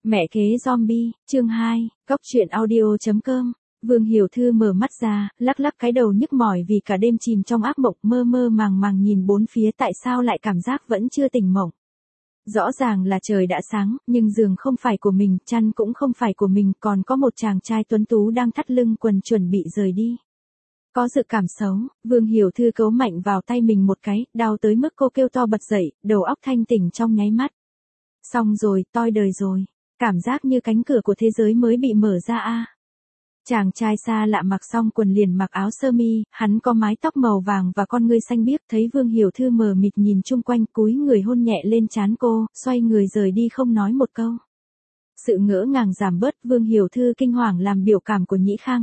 Mẹ kế zombie, chương 2, Cóc truyện audio.com. Vương Hiểu Thư mở mắt ra, lắc lắc cái đầu nhức mỏi vì cả đêm chìm trong ác mộng, mơ mơ màng màng nhìn bốn phía, tại sao lại cảm giác vẫn chưa tỉnh mộng. Rõ ràng là trời đã sáng, nhưng giường không phải của mình, chăn cũng không phải của mình, còn có một chàng trai tuấn tú đang thắt lưng quần chuẩn bị rời đi. Có dự cảm xấu, Vương Hiểu Thư cấu mạnh vào tay mình một cái, đau tới mức cô kêu to bật dậy, đầu óc thanh tỉnh trong nháy mắt. Xong rồi, toi đời rồi. Cảm giác như cánh cửa của thế giới mới bị mở ra a. Chàng trai xa lạ mặc xong quần liền mặc áo sơ mi, hắn có mái tóc màu vàng và con ngươi xanh biếc, thấy Vương Hiểu Thư mờ mịt nhìn chung quanh, cúi người hôn nhẹ lên trán cô, xoay người rời đi không nói một câu. Sự ngỡ ngàng giảm bớt, Vương Hiểu Thư kinh hoàng làm biểu cảm của Nhĩ Khang.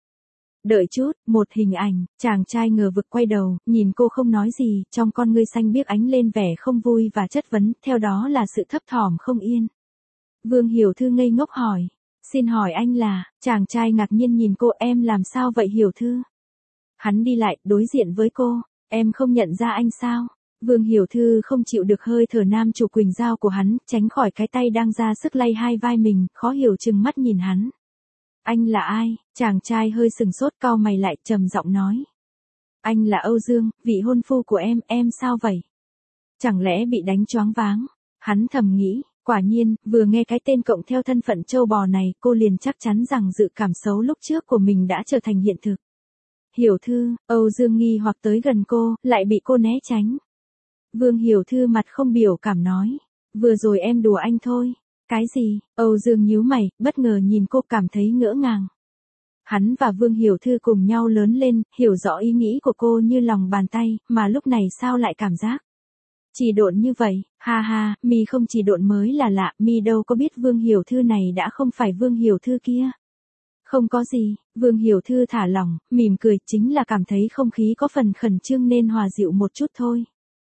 Đợi chút, một hình ảnh, chàng trai ngờ vực quay đầu, nhìn cô không nói gì, trong con ngươi xanh biếc ánh lên vẻ không vui và chất vấn, theo đó là sự thấp thỏm không yên. Vương Hiểu Thư ngây ngốc hỏi, xin hỏi anh là, chàng trai ngạc nhiên nhìn cô, em làm sao vậy Hiểu Thư? Hắn đi lại, đối diện với cô, em không nhận ra anh sao? Vương Hiểu Thư không chịu được hơi thở nam chủ quỳnh dao của hắn, tránh khỏi cái tay đang ra sức lay hai vai mình, khó hiểu trừng mắt nhìn hắn. Anh là ai? Chàng trai hơi sừng sốt, cau mày lại, trầm giọng nói. Anh là Âu Dương, vị hôn phu của em sao vậy? Chẳng lẽ bị đánh choáng váng? Hắn thầm nghĩ, quả nhiên, vừa nghe cái tên cộng theo thân phận trâu bò này, cô liền chắc chắn rằng dự cảm xấu lúc trước của mình đã trở thành hiện thực. Hiểu Thư, Âu Dương nghi hoặc tới gần cô, lại bị cô né tránh. Vương Hiểu Thư mặt không biểu cảm nói, vừa rồi em đùa anh thôi. Cái gì? Âu Dương nhíu mày, bất ngờ nhìn cô, cảm thấy ngỡ ngàng. Hắn và Vương Hiểu Thư cùng nhau lớn lên, hiểu rõ ý nghĩ của cô như lòng bàn tay, mà lúc này sao lại cảm giác chỉ độn như vậy? Ha ha, mi không chỉ độn mới là lạ, mi đâu có biết Vương Hiểu Thư này đã không phải Vương Hiểu Thư kia. Không có gì, Vương Hiểu Thư thả lỏng, mỉm cười, chính là cảm thấy không khí có phần khẩn trương nên hòa dịu một chút thôi.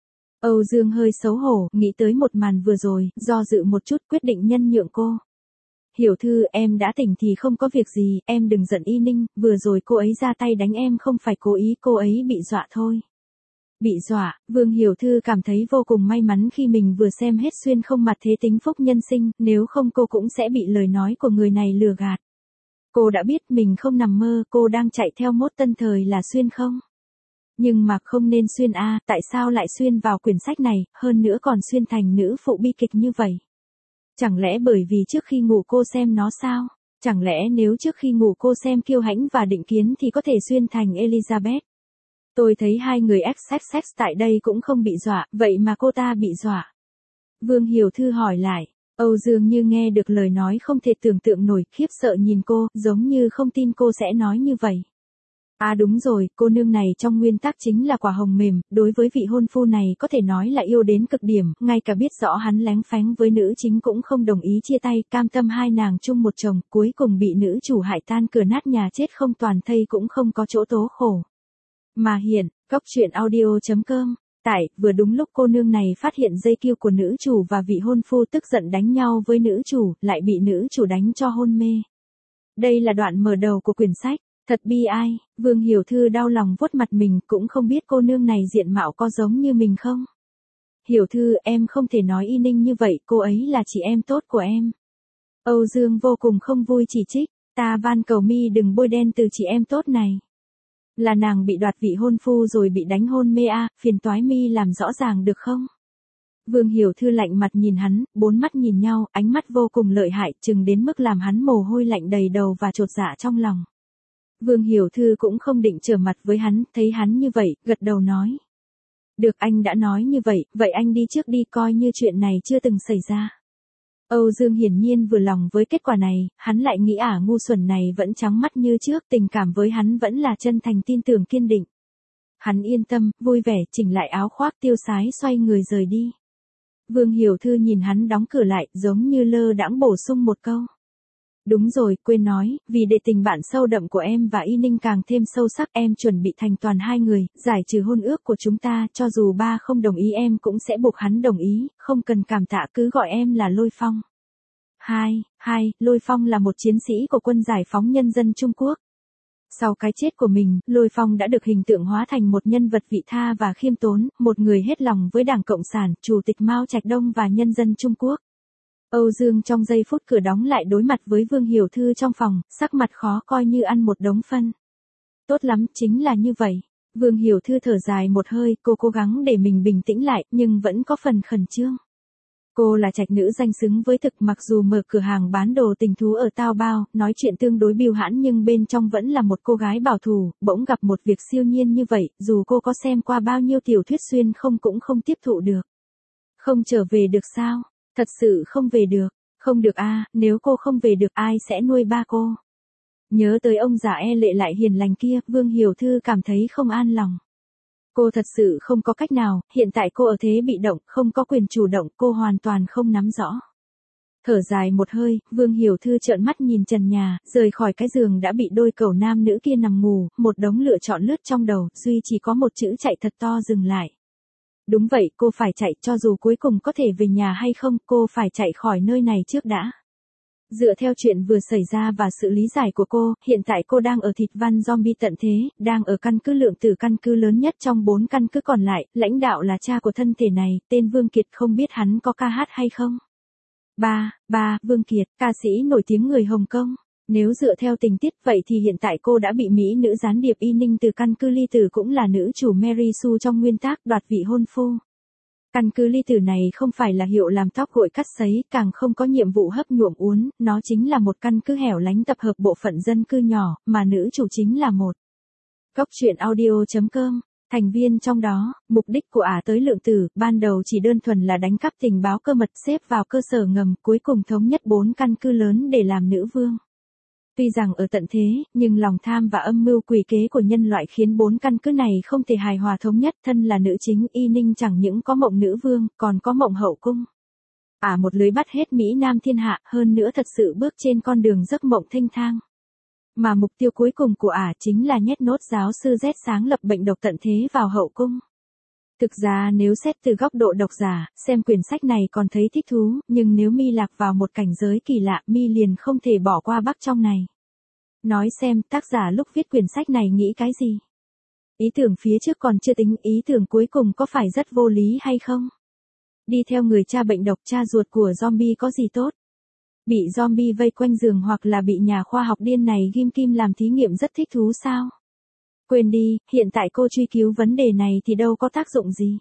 Âu Dương hơi xấu hổ, nghĩ tới một màn vừa rồi, do dự một chút, quyết định nhân nhượng cô. Hiểu Thư, em đã tỉnh thì không có việc gì, em đừng giận Y Ninh, vừa rồi cô ấy ra tay đánh em không phải cố ý, cô ấy bị dọa thôi. Bị dọa, Vương Hiểu Thư cảm thấy vô cùng may mắn khi mình vừa xem hết Xuyên không mặt thế tính phúc nhân sinh, nếu không cô cũng sẽ bị lời nói của người này lừa gạt. Cô đã biết mình không nằm mơ, cô đang chạy theo mốt tân thời là Xuyên không? Nhưng mà không nên xuyên a, tại sao lại xuyên vào quyển sách này, hơn nữa còn xuyên thành nữ phụ bi kịch như vậy? Chẳng lẽ bởi vì trước khi ngủ cô xem nó sao? Chẳng lẽ nếu trước khi ngủ cô xem Kiêu Hãnh và Định Kiến thì có thể xuyên thành Elizabeth? Tôi thấy hai người XXX tại đây cũng không bị dọa, vậy mà cô ta bị dọa. Vương Hiểu Thư hỏi lại. Âu Dương như nghe được lời nói không thể tưởng tượng nổi, khiếp sợ nhìn cô, giống như không tin cô sẽ nói như vậy. À đúng rồi, cô nương này trong nguyên tắc chính là quả hồng mềm, đối với vị hôn phu này có thể nói là yêu đến cực điểm, ngay cả biết rõ hắn lén phánh với nữ chính cũng không đồng ý chia tay, cam tâm hai nàng chung một chồng, cuối cùng bị nữ chủ hại tan cửa nát nhà chết không toàn thây cũng không có chỗ tố khổ. Mà hiện, Cóc truyện audio.com, tại, vừa đúng lúc cô nương này phát hiện dây kiêu của nữ chủ và vị hôn phu tức giận đánh nhau với nữ chủ, lại bị nữ chủ đánh cho hôn mê. Đây là đoạn mở đầu của quyển sách. Thật bi ai, Vương Hiểu Thư đau lòng vuốt mặt mình, cũng không biết cô nương này diện mạo có giống như mình không? Hiểu Thư, em không thể nói Y Ninh như vậy, cô ấy là chị em tốt của em. Âu Dương vô cùng không vui chỉ trích, ta van cầu mi đừng bôi đen từ chị em tốt này. Là nàng bị đoạt vị hôn phu rồi bị đánh hôn mê a, phiền toái mi làm rõ ràng được không? Vương Hiểu Thư lạnh mặt nhìn hắn, bốn mắt nhìn nhau, ánh mắt vô cùng lợi hại, chừng đến mức làm hắn mồ hôi lạnh đầy đầu và chột dạ trong lòng. Vương Hiểu Thư cũng không định trở mặt với hắn, thấy hắn như vậy, gật đầu nói. Được, anh đã nói như vậy, vậy anh đi trước đi, coi như chuyện này chưa từng xảy ra. Âu Dương hiển nhiên vừa lòng với kết quả này, hắn lại nghĩ ngu xuẩn này vẫn trắng mắt như trước, tình cảm với hắn vẫn là chân thành tin tưởng kiên định. Hắn yên tâm, vui vẻ, chỉnh lại áo khoác tiêu sái xoay người rời đi. Vương Hiểu Thư nhìn hắn đóng cửa lại, giống như lơ đãng bổ sung một câu. Đúng rồi, quên nói, vì để tình bạn sâu đậm của em và Y Ninh càng thêm sâu sắc, em chuẩn bị thành toàn hai người, giải trừ hôn ước của chúng ta, cho dù ba không đồng ý em cũng sẽ buộc hắn đồng ý, không cần cảm tạ, cứ gọi em là Lôi Phong. Lôi Phong là một chiến sĩ của quân giải phóng nhân dân Trung Quốc. Sau cái chết của mình, Lôi Phong đã được hình tượng hóa thành một nhân vật vị tha và khiêm tốn, một người hết lòng với Đảng Cộng sản, Chủ tịch Mao Trạch Đông và nhân dân Trung Quốc. Âu Dương trong giây phút cửa đóng lại đối mặt với Vương Hiểu Thư trong phòng, sắc mặt khó coi như ăn một đống phân. Tốt lắm, chính là như vậy. Vương Hiểu Thư thở dài một hơi, cô cố gắng để mình bình tĩnh lại, nhưng vẫn có phần khẩn trương. Cô là trạch nữ danh xứng với thực, mặc dù mở cửa hàng bán đồ tình thú ở Tao Bao, nói chuyện tương đối bưu hãn nhưng bên trong vẫn là một cô gái bảo thủ, bỗng gặp một việc siêu nhiên như vậy, dù cô có xem qua bao nhiêu tiểu thuyết xuyên không cũng không tiếp thụ được. Không trở về được sao? Thật sự không về được. Không được a, nếu cô không về được ai sẽ nuôi ba cô? Nhớ tới ông già e lệ lại hiền lành kia, Vương Hiểu Thư cảm thấy không an lòng. Cô thật sự không có cách nào, hiện tại cô ở thế bị động, không có quyền chủ động, cô hoàn toàn không nắm rõ. Thở dài một hơi, Vương Hiểu Thư trợn mắt nhìn trần nhà, rời khỏi cái giường đã bị đôi cẩu nam nữ kia nằm ngủ, một đống lựa chọn lướt trong đầu, duy chỉ có một chữ chạy thật to dừng lại. Đúng vậy, cô phải chạy, cho dù cuối cùng có thể về nhà hay không, cô phải chạy khỏi nơi này trước đã. Dựa theo chuyện vừa xảy ra và sự lý giải của cô, hiện tại cô đang ở thịt văn zombie tận thế, đang ở căn cứ lượng tử, căn cứ lớn nhất trong 4 căn cứ còn lại, lãnh đạo là cha của thân thể này, tên Vương Kiệt, không biết hắn có ca hát hay không? Vương Kiệt, ca sĩ nổi tiếng người Hồng Kông. Nếu dựa theo tình tiết vậy thì hiện tại cô đã bị mỹ nữ gián điệp Y Ninh từ căn cứ Ly Tử cũng là nữ chủ Mary Sue trong nguyên tác đoạt vị hôn phu. Căn cứ Ly Tử này không phải là hiệu làm tóc gội cắt sấy, càng không có nhiệm vụ hấp nhuộm uốn, nó chính là một căn cứ hẻo lánh tập hợp bộ phận dân cư nhỏ, mà nữ chủ chính là một. Góc truyện audio.com. Thành viên trong đó, mục đích của ả tới lượng tử, ban đầu chỉ đơn thuần là đánh cắp tình báo cơ mật xếp vào cơ sở ngầm, cuối cùng thống nhất 4 căn cứ lớn để làm nữ vương. Tuy rằng ở tận thế, nhưng lòng tham và âm mưu quỷ kế của nhân loại khiến 4 căn cứ này không thể hài hòa thống nhất. Thân là nữ chính, Y Ninh chẳng những có mộng nữ vương, còn có mộng hậu cung. Ả một lưới bắt hết Mỹ Nam thiên hạ, hơn nữa thật sự bước trên con đường giấc mộng thênh thang. Mà mục tiêu cuối cùng của ả chính là nhét nốt giáo sư Z sáng lập bệnh độc tận thế vào hậu cung. Thực ra nếu xét từ góc độ độc giả, xem quyển sách này còn thấy thích thú, nhưng nếu mi lạc vào một cảnh giới kỳ lạ, mi liền không thể bỏ qua bắc trong này. Nói xem, tác giả lúc viết quyển sách này nghĩ cái gì? Ý tưởng phía trước còn chưa tính, ý tưởng cuối cùng có phải rất vô lý hay không? Đi theo người cha bệnh độc, cha ruột của zombie có gì tốt? Bị zombie vây quanh giường hoặc là bị nhà khoa học điên này ghim kim làm thí nghiệm rất thích thú sao? Quên đi, hiện tại cô truy cứu vấn đề này thì đâu có tác dụng gì.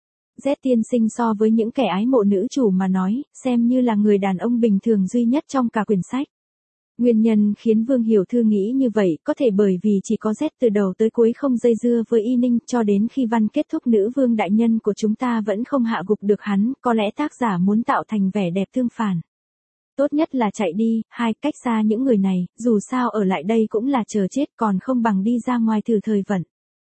Z tiên sinh so với những kẻ ái mộ nữ chủ mà nói, xem như là người đàn ông bình thường duy nhất trong cả quyển sách. Nguyên nhân khiến Vương Hiểu Thư nghĩ như vậy có thể bởi vì chỉ có Z từ đầu tới cuối không dây dưa với Y Ninh, cho đến khi văn kết thúc nữ vương đại nhân của chúng ta vẫn không hạ gục được hắn, có lẽ tác giả muốn tạo thành vẻ đẹp tương phản. Tốt nhất là chạy đi, cách xa những người này, dù sao ở lại đây cũng là chờ chết, còn không bằng đi ra ngoài thử thời vận.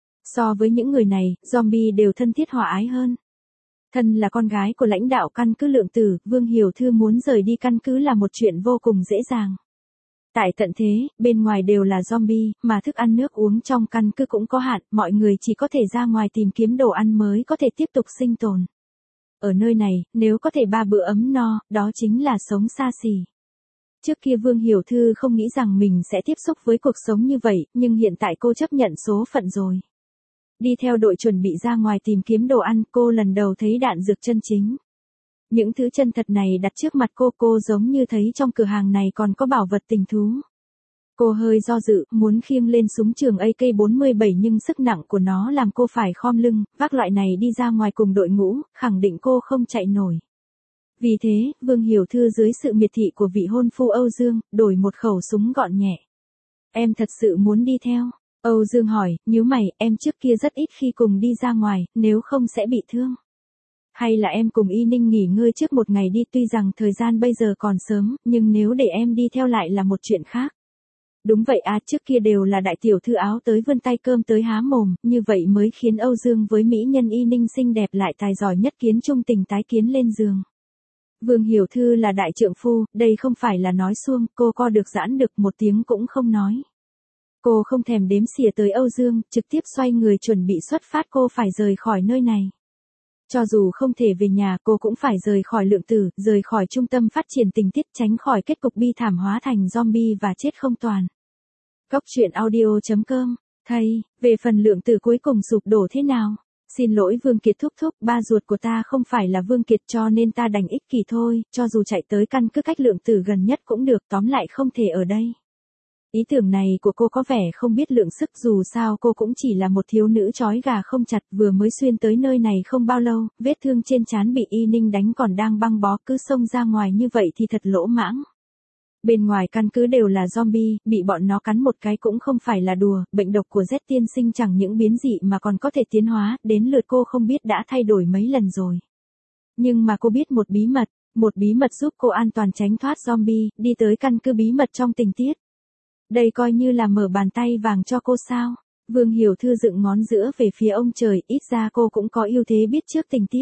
So với những người này, zombie đều thân thiết hòa ái hơn. Thân là con gái của lãnh đạo căn cứ lượng tử, Vương Hiểu Thư muốn rời đi căn cứ là một chuyện vô cùng dễ dàng. Tại tận thế, bên ngoài đều là zombie, mà thức ăn nước uống trong căn cứ cũng có hạn, mọi người chỉ có thể ra ngoài tìm kiếm đồ ăn mới có thể tiếp tục sinh tồn. Ở nơi này, nếu có thể 3 bữa ấm no, đó chính là sống xa xỉ. Trước kia Vương Hiểu Thư không nghĩ rằng mình sẽ tiếp xúc với cuộc sống như vậy, nhưng hiện tại cô chấp nhận số phận rồi. Đi theo đội chuẩn bị ra ngoài tìm kiếm đồ ăn, cô lần đầu thấy đạn dược chân chính. Những thứ chân thật này đặt trước mặt cô giống như thấy trong cửa hàng này còn có bảo vật tình thú. Cô hơi do dự, muốn khiêng lên súng trường AK-47 nhưng sức nặng của nó làm cô phải khom lưng, vác loại này đi ra ngoài cùng đội ngũ, khẳng định cô không chạy nổi. Vì thế, Vương Hiểu Thư dưới sự miệt thị của vị hôn phu Âu Dương, đổi một khẩu súng gọn nhẹ. Em thật sự muốn đi theo? Âu Dương hỏi, nhíu mày, em trước kia rất ít khi cùng đi ra ngoài, nếu không sẽ bị thương. Hay là em cùng Y Ninh nghỉ ngơi trước một ngày đi, tuy rằng thời gian bây giờ còn sớm, nhưng nếu để em đi theo lại là một chuyện khác. Đúng vậy à, trước kia đều là đại tiểu thư áo tới vươn tay cơm tới há mồm, như vậy mới khiến Âu Dương với mỹ nhân Y Ninh xinh đẹp lại tài giỏi nhất kiến trung tình tái kiến lên giường. Vương Hiểu Thư là đại trượng phu, đây không phải là nói suông, cô co được giãn được, một tiếng cũng không nói. Cô không thèm đếm xỉa tới Âu Dương, trực tiếp xoay người chuẩn bị xuất phát, cô phải rời khỏi nơi này. Cho dù không thể về nhà, cô cũng phải rời khỏi lượng tử, rời khỏi trung tâm phát triển tình tiết, tránh khỏi kết cục bi thảm hóa thành zombie và chết không toàn. Góc truyện audio.com. Thầy, về phần lượng tử cuối cùng sụp đổ thế nào? Xin lỗi Vương Kiệt thúc thúc, ba ruột của ta không phải là Vương Kiệt cho nên ta đành ích kỷ thôi, cho dù chạy tới căn cứ cách lượng tử gần nhất cũng được, tóm lại không thể ở đây. Ý tưởng này của cô có vẻ không biết lượng sức, dù sao cô cũng chỉ là một thiếu nữ trói gà không chặt, vừa mới xuyên tới nơi này không bao lâu, vết thương trên trán bị Y Ninh đánh còn đang băng bó, cứ xông ra ngoài như vậy thì thật lỗ mãng. Bên ngoài căn cứ đều là zombie, bị bọn nó cắn một cái cũng không phải là đùa, bệnh độc của Z tiên sinh chẳng những biến dị mà còn có thể tiến hóa, đến lượt cô không biết đã thay đổi mấy lần rồi. Nhưng mà cô biết một bí mật giúp cô an toàn tránh thoát zombie, đi tới căn cứ bí mật trong tình tiết. Đây coi như là mở bàn tay vàng cho cô sao? Vương Hiểu Thư dựng ngón giữa về phía ông trời, ít ra cô cũng có ưu thế biết trước tình tiết.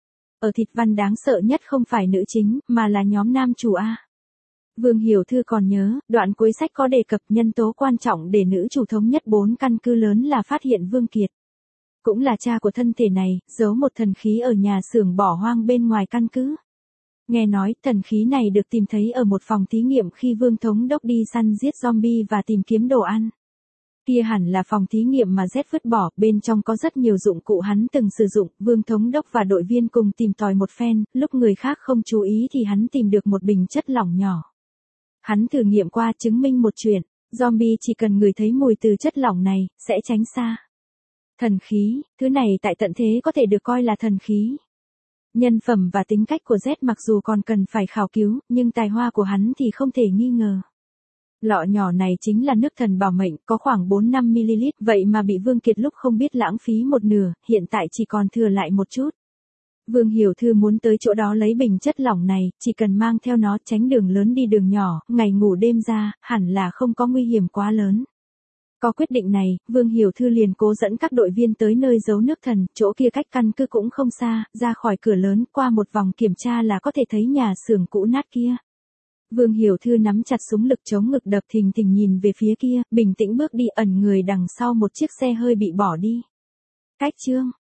Ở thịt văn đáng sợ nhất không phải nữ chính, mà là nhóm nam chủ A. Vương Hiểu Thư còn nhớ, đoạn cuối sách có đề cập nhân tố quan trọng để nữ chủ thống nhất 4 căn cứ lớn là phát hiện Vương Kiệt. Cũng là cha của thân thể này, giấu một thần khí ở nhà xưởng bỏ hoang bên ngoài căn cứ. Nghe nói, thần khí này được tìm thấy ở một phòng thí nghiệm khi Vương Thống Đốc đi săn giết zombie và tìm kiếm đồ ăn. Kia hẳn là phòng thí nghiệm mà Z vứt bỏ, bên trong có rất nhiều dụng cụ hắn từng sử dụng, Vương Thống Đốc và đội viên cùng tìm tòi một phen, lúc người khác không chú ý thì hắn tìm được một bình chất lỏng nhỏ. Hắn thử nghiệm qua chứng minh một chuyện, zombie chỉ cần ngửi thấy mùi từ chất lỏng này, sẽ tránh xa. Thần khí, thứ này tại tận thế có thể được coi là thần khí. Nhân phẩm và tính cách của Z mặc dù còn cần phải khảo cứu, nhưng tài hoa của hắn thì không thể nghi ngờ. Lọ nhỏ này chính là nước thần bảo mệnh, có khoảng 4-5ml, vậy mà bị Vương Kiệt lúc không biết lãng phí một nửa, hiện tại chỉ còn thừa lại một chút. Vương Hiểu Thư muốn tới chỗ đó lấy bình chất lỏng này, chỉ cần mang theo nó tránh đường lớn đi đường nhỏ, ngày ngủ đêm ra, hẳn là không có nguy hiểm quá lớn. Có quyết định này, Vương Hiểu Thư liền cố dẫn các đội viên tới nơi giấu nước thần, chỗ kia cách căn cứ cũng không xa, ra khỏi cửa lớn, qua một vòng kiểm tra là có thể thấy nhà xưởng cũ nát kia. Vương Hiểu Thư nắm chặt súng lực chống ngực đập thình thình nhìn về phía kia, bình tĩnh bước đi, ẩn người đằng sau một chiếc xe hơi bị bỏ đi. Cách chương